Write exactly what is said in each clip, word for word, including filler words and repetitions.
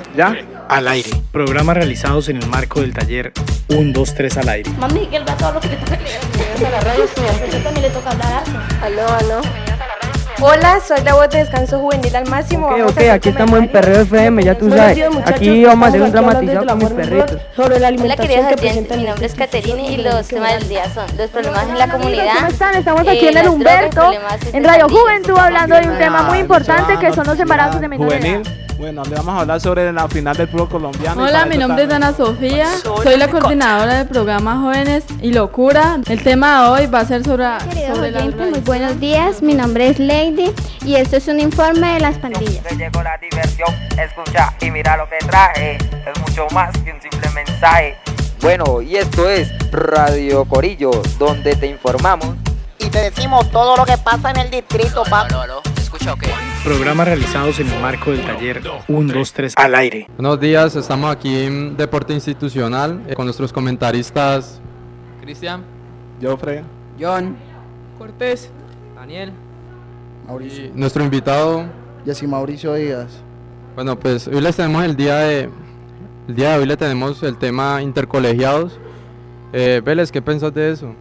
¿Ya? Al aire. Programas realizados en el marco del taller uno, dos, tres al aire. Mami, que él va todo lo que le toca leer. A la radio estudiante también le toca hablar. Aló, aló. Hola, soy la voz de Descanso Juvenil al Máximo. Ok, ok, aquí estamos en Perreo F M, ya tú sabes. Aquí vamos a hacer un dramatizado con mis perritos. Sobre la Hola, alimentación queridos que oyentes, presentan. mi nombre es Caterine y los temas del día son los problemas en la comunidad. ¿Cómo están? Estamos aquí eh, en el las Humberto, drogas, problemas en Radio estudiantiles. Juventud, hablando de un tema muy importante que son los embarazos de menores de edad. Juvenil. Bueno, le vamos a hablar sobre la final del fútbol colombiano. Hola, mi nombre es Ana Sofía, soy la coordinadora del programa Jóvenes y Locura. El tema de hoy va a ser sobre, Queridos sobre la oyentes, muy buenos días, mi nombre es Lady y esto es un informe de las pandillas. Te llegó la diversión, escucha y mira lo que traje, es mucho más que un simple mensaje. Bueno, y esto es Radio Corillo, donde te informamos y te decimos todo lo que pasa en el distrito, papá. No, no, no, escucha, ok. Programas realizados en el marco del taller uno, dos, tres al aire. Buenos días, estamos aquí en Deporte Institucional eh, con nuestros comentaristas Cristian, Jofre, John, Cortés, Daniel, Mauricio. Y nuestro invitado Jessy Mauricio Díaz. Bueno, pues hoy les tenemos el día de el día de hoy le tenemos el tema intercolegiados. Eh, Vélez, ¿qué pensás de eso?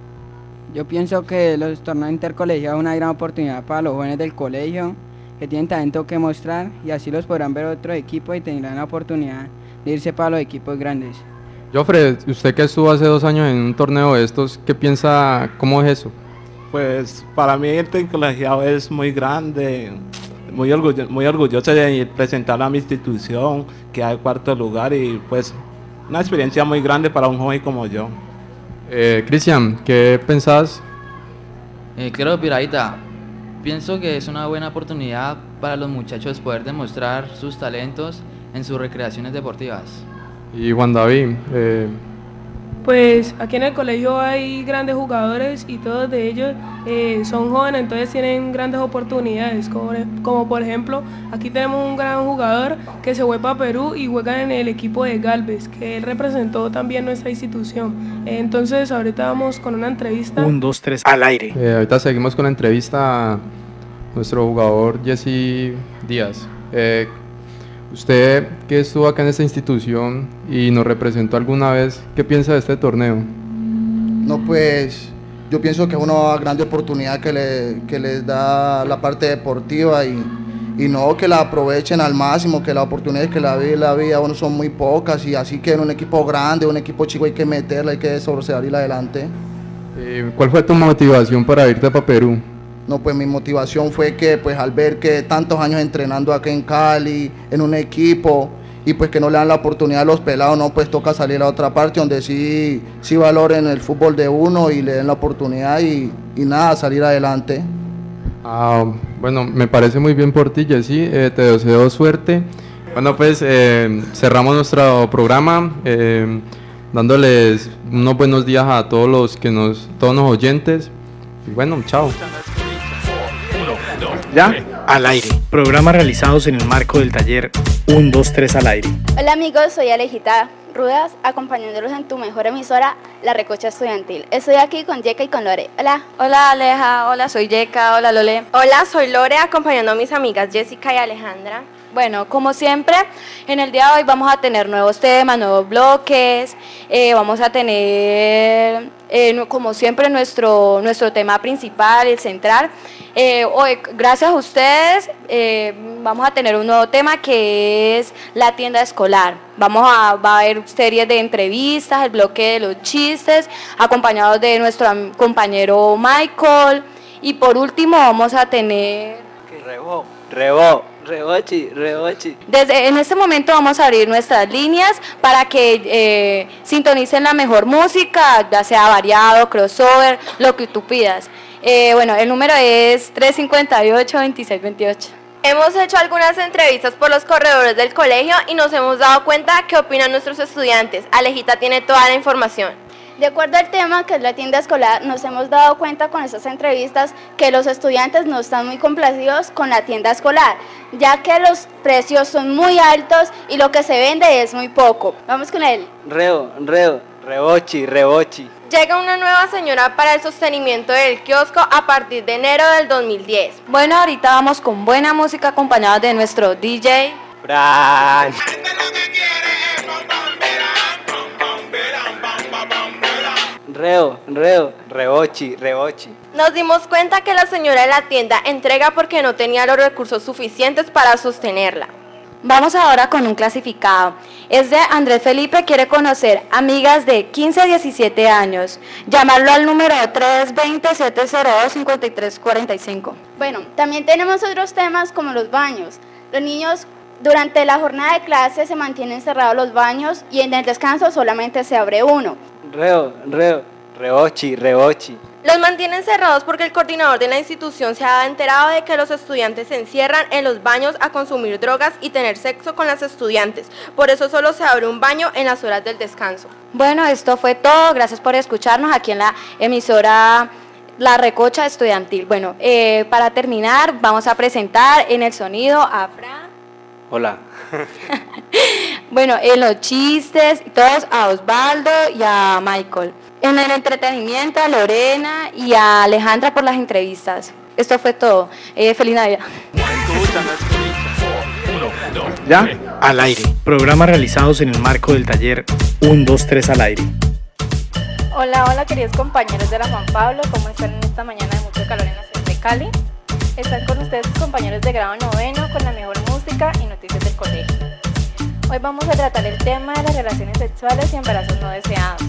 yo pienso que los torneos intercolegiados es una gran oportunidad para los jóvenes del colegio que tienen talento que mostrar y así los podrán ver otros equipos y tendrán la oportunidad de irse para los equipos grandes. Jofre, usted que estuvo hace dos años en un torneo de estos, ¿qué piensa, cómo es eso? Pues para mí el intercolegiado es muy grande, muy, orgullo, muy orgulloso de presentar a mi institución, que hay cuarto lugar y pues una experiencia muy grande para un joven como yo. Eh, Cristian, ¿qué pensás? Eh, creo, Piraita, pienso que es una buena oportunidad para los muchachos poder demostrar sus talentos en sus recreaciones deportivas. Y Juan David, eh, pues aquí en el colegio hay grandes jugadores y todos de ellos eh, son jóvenes, entonces tienen grandes oportunidades, como, como por ejemplo aquí tenemos un gran jugador que se fue para Perú y juega en el equipo de Galvez, que él representó también nuestra institución. Eh, entonces ahorita vamos con una entrevista. uno, dos, tres al aire. Eh, ahorita seguimos con la entrevista a nuestro jugador Jessy Díaz. Eh, Usted que estuvo acá en esta institución y nos representó alguna vez, ¿qué piensa de este torneo? No, pues yo pienso que es una gran oportunidad que, le, que les da la parte deportiva y, y no que la aprovechen al máximo, que las oportunidades que la vida, la vida bueno, son muy pocas y así que en un equipo grande, un equipo chico hay que meterla, hay que sobresalir adelante. Eh, ¿Cuál fue tu motivación para irte para Perú? No, pues mi motivación fue que pues al ver que tantos años entrenando acá en Cali, en un equipo, y pues que no le dan la oportunidad a los pelados, no, pues toca salir a otra parte donde sí, sí valoren el fútbol de uno y le den la oportunidad y, y nada, salir adelante. Ah, bueno, me parece muy bien por ti, Jessy, eh, te deseo suerte. Bueno, pues eh, cerramos nuestro programa eh, dándoles unos buenos días a todos los que nos, todos los oyentes. Y bueno, chao. ¿Ya? Al aire. Programas realizados en el marco del taller uno, dos, tres al aire. Hola amigos, soy Alejita Rudas, acompañándolos en tu mejor emisora, La Recocha Estudiantil. Estoy aquí con Yeka y con Lore. Hola. Hola Aleja, hola soy Yeka, hola Lole. Hola, soy Lore, acompañando a mis amigas Jessica y Alejandra. Bueno, como siempre, en el día de hoy vamos a tener nuevos temas, nuevos bloques, eh, vamos a tener, eh, como siempre, nuestro, nuestro tema principal, el central. Eh, hoy, gracias a ustedes, eh, vamos a tener un nuevo tema que es la tienda escolar. Vamos a, va a haber series de entrevistas, el bloque de los chistes, acompañados de nuestro compañero Michael. Y por último vamos a tener... Rebo, rebo. Rebochi, rebochi. Desde en este momento vamos a abrir nuestras líneas para que eh, sintonicen la mejor música, ya sea variado, crossover, lo que tú pidas. Eh, bueno, el número es tres cinco ocho, veintiséis veintiocho. Hemos hecho algunas entrevistas por los corredores del colegio y nos hemos dado cuenta qué opinan nuestros estudiantes. Alejita tiene toda la información. De acuerdo al tema que es la tienda escolar, nos hemos dado cuenta con estas entrevistas que los estudiantes no están muy complacidos con la tienda escolar, ya que los precios son muy altos y lo que se vende es muy poco. Vamos con él. Reo, reo, rebochi, rebochi. Llega una nueva señora para el sostenimiento del kiosco a partir de enero del dos mil diez. Bueno, ahorita vamos con buena música acompañados de nuestro D J Fran. Reo, reo, reochi, reochi. Nos dimos cuenta que la señora de la tienda entrega porque no tenía los recursos suficientes para sostenerla. Vamos ahora con un clasificado. Es de Andrés Felipe, quiere conocer amigas de quince a diecisiete años. Llamarlo al número tres dos cero, siete cero dos, cinco tres cuatro cinco. Bueno, también tenemos otros temas como los baños. Los niños durante la jornada de clase se mantienen cerrados los baños y en el descanso solamente se abre uno. Reo, reo, reochi, reochi. Los mantienen cerrados porque el coordinador de la institución se ha enterado de que los estudiantes se encierran en los baños a consumir drogas y tener sexo con las estudiantes. Por eso solo se abre un baño en las horas del descanso. Bueno, esto fue todo. Gracias por escucharnos aquí en la emisora La Recocha Estudiantil. Bueno, eh, para terminar vamos a presentar en el sonido a Fran. Hola. Bueno, en los chistes, todos a Osvaldo y a Michael. En el entretenimiento a Lorena y a Alejandra por las entrevistas. Esto fue todo. Eh, feliz Navidad. ¿Ya? Al aire. Programas realizados en el marco del taller uno, dos, tres al aire. Hola, hola queridos compañeros de la Juan Pablo, ¿cómo están en esta mañana de mucho calor en la ciudad de Cali? Están con ustedes sus compañeros de grado noveno con la mejor música y noticias del colegio. Hoy vamos a tratar el tema de las relaciones sexuales y embarazos no deseados.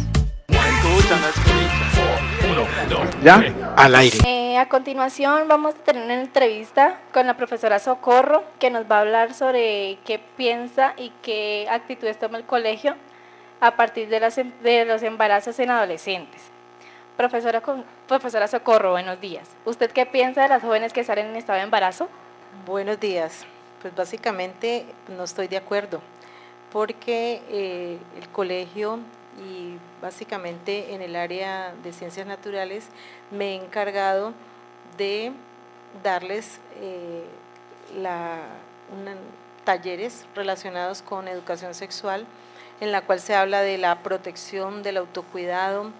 ¿Ya? Al aire. Eh, a continuación vamos a tener una entrevista con la profesora Socorro que nos va a hablar sobre qué piensa y qué actitudes toma el colegio a partir de, las, de los embarazos en adolescentes. Profesora, profesora Socorro, buenos días. ¿Usted qué piensa de las jóvenes que salen en estado de embarazo? Buenos días. Pues básicamente no estoy de acuerdo porque eh, el colegio y básicamente en el área de ciencias naturales me he encargado de darles eh, la, una, talleres relacionados con educación sexual en la cual se habla de la protección, del autocuidado,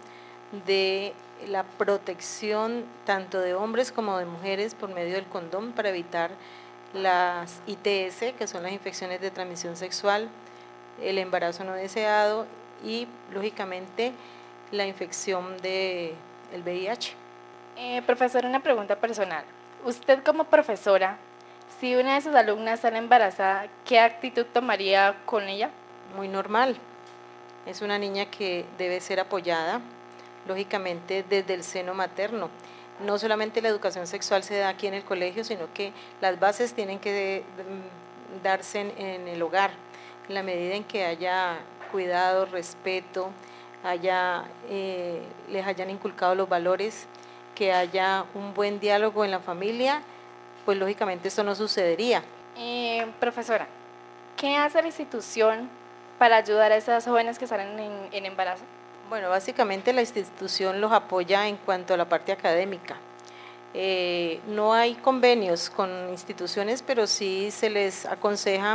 de la protección tanto de hombres como de mujeres por medio del condón para evitar las I T S, que son las infecciones de transmisión sexual, el embarazo no deseado y lógicamente la infección del V I H. Eh, profesora, una pregunta personal. Usted como profesora, si una de sus alumnas sale embarazada, ¿qué actitud tomaría con ella? Muy normal. Es una niña que debe ser apoyada, lógicamente desde el seno materno. No solamente la educación sexual se da aquí en el colegio, sino que las bases tienen que darse en, en el hogar, en la medida en que haya cuidado, respeto, haya, eh, les hayan inculcado los valores, que haya un buen diálogo en la familia, pues lógicamente esto no sucedería. Eh, profesora, ¿qué hace la institución para ayudar a esas jóvenes que salen en, en embarazo? Bueno, básicamente la institución los apoya en cuanto a la parte académica. Eh, no hay convenios con instituciones, pero sí se les aconseja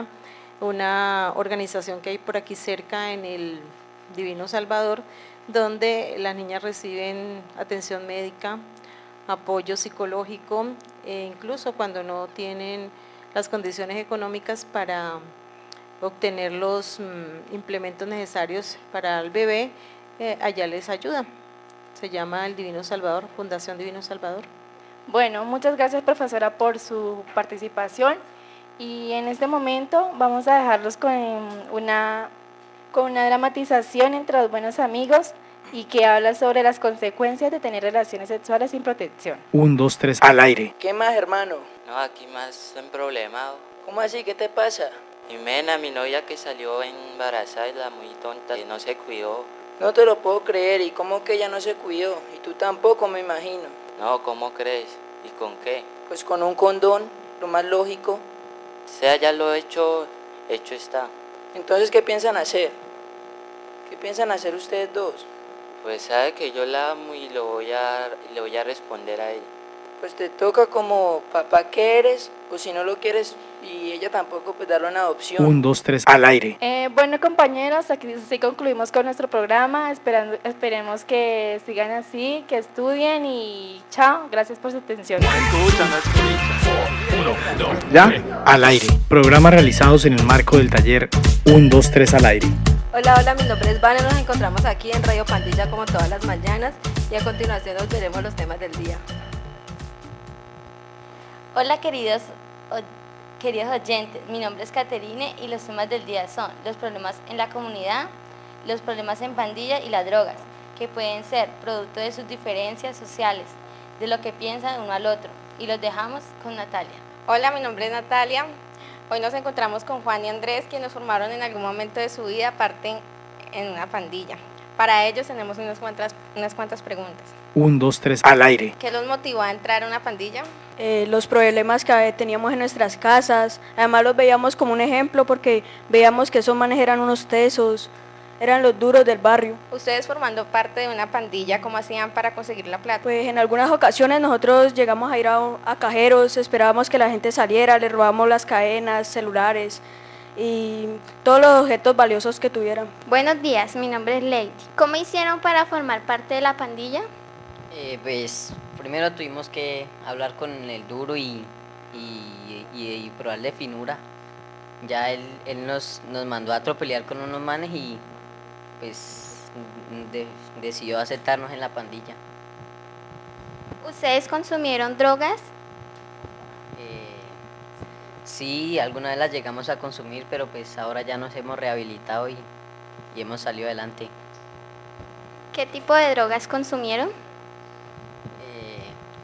una organización que hay por aquí cerca en el Divino Salvador, donde las niñas reciben atención médica, apoyo psicológico, e incluso cuando no tienen las condiciones económicas para obtener los mm, implementos necesarios para el bebé, eh, allá les ayuda. Se llama el Divino Salvador, Fundación Divino Salvador. Bueno, muchas gracias profesora por su participación y en este momento vamos a dejarlos con una, con una dramatización entre dos buenos amigos y que habla sobre las consecuencias de tener relaciones sexuales sin protección. Un, dos, tres, al aire. ¿Qué más, hermano? No, aquí más en problemado. ¿Cómo así? ¿Qué te pasa? Jimena, mi novia que salió embarazada, la muy tonta, que no se cuidó. No te lo puedo creer, ¿y cómo que ella no se cuidó? Y tú tampoco, me imagino. No, ¿cómo crees? ¿Y con qué? Pues con un condón, lo más lógico. O sea, ya lo he hecho, hecho está. Entonces, ¿qué piensan hacer? ¿Qué piensan hacer ustedes dos? Pues sabe que yo la amo y lo voy a, le voy a responder a ella. Pues te toca como papá que eres, o si no lo quieres y ella tampoco, pues darle una adopción. Un, dos, tres, al aire. Eh, bueno compañeros, aquí sí concluimos con nuestro programa, esperando, esperemos que sigan así, que estudien y chao, gracias por su atención. ¿Ya? Al aire. Programas realizados en el marco del taller uno, dos, tres al aire. Hola, hola, mi nombre es Vane, nos encontramos aquí en Radio Pandilla como todas las mañanas y a continuación nos veremos los temas del día. Hola queridos, o- queridos oyentes, mi nombre es Caterine y los temas del día son los problemas en la comunidad, los problemas en pandilla y las drogas, que pueden ser producto de sus diferencias sociales, de lo que piensan uno al otro, y los dejamos con Natalia. Hola, mi nombre es Natalia. Hoy nos encontramos con Juan y Andrés, quienes formaron en algún momento de su vida parte en una pandilla. Para ellos tenemos unas cuantas, unas cuantas preguntas. Un, dos, tres, al aire. ¿Qué los motivó a entrar a una pandilla? Eh, los problemas que teníamos en nuestras casas, además los veíamos como un ejemplo porque veíamos que esos manes eran unos tesos, eran los duros del barrio. Ustedes formando parte de una pandilla, ¿cómo hacían para conseguir la plata? Pues en algunas ocasiones nosotros llegamos a ir a, a cajeros, esperábamos que la gente saliera, les robábamos las cadenas, celulares y todos los objetos valiosos que tuvieran. Buenos días, mi nombre es Lady. ¿Cómo hicieron para formar parte de la pandilla? Eh, pues primero tuvimos que hablar con el duro y, y, y, y probarle finura. Ya él, él nos, nos mandó a atropellar con unos manes y pues de, decidió aceptarnos en la pandilla. ¿Ustedes consumieron drogas? Eh, sí, alguna vez las llegamos a consumir, pero pues ahora ya nos hemos rehabilitado y, y hemos salido adelante. ¿Qué tipo de drogas consumieron? Eh,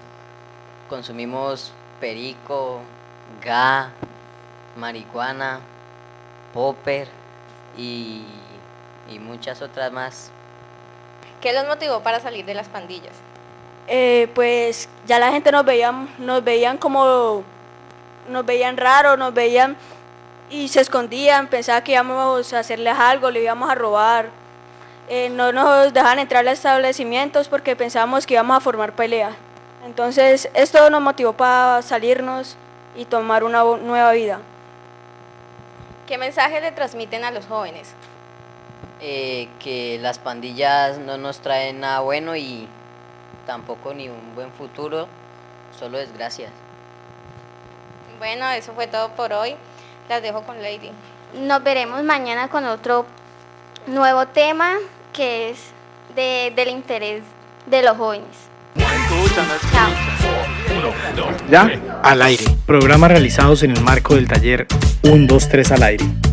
consumimos perico, ga, marihuana, popper y, y muchas otras más. ¿Qué los motivó para salir de las pandillas? Eh, pues ya la gente nos veía, nos veían como, nos veían raros, nos veían y se escondían, pensaban que íbamos a hacerles algo, le íbamos a robar. Eh, no nos dejaban entrar a los establecimientos porque pensábamos que íbamos a formar pelea. Entonces esto nos motivó para salirnos y tomar una nueva vida. ¿Qué mensaje le transmiten a los jóvenes? Eh, que las pandillas no nos traen nada bueno y tampoco ni un buen futuro, solo desgracias. Bueno, eso fue todo por hoy. Las dejo con Lady. Nos veremos mañana con otro nuevo tema que es de, del interés de los jóvenes. Chao. Ya, al aire. Programas realizados en el marco del taller uno, dos, tres al aire.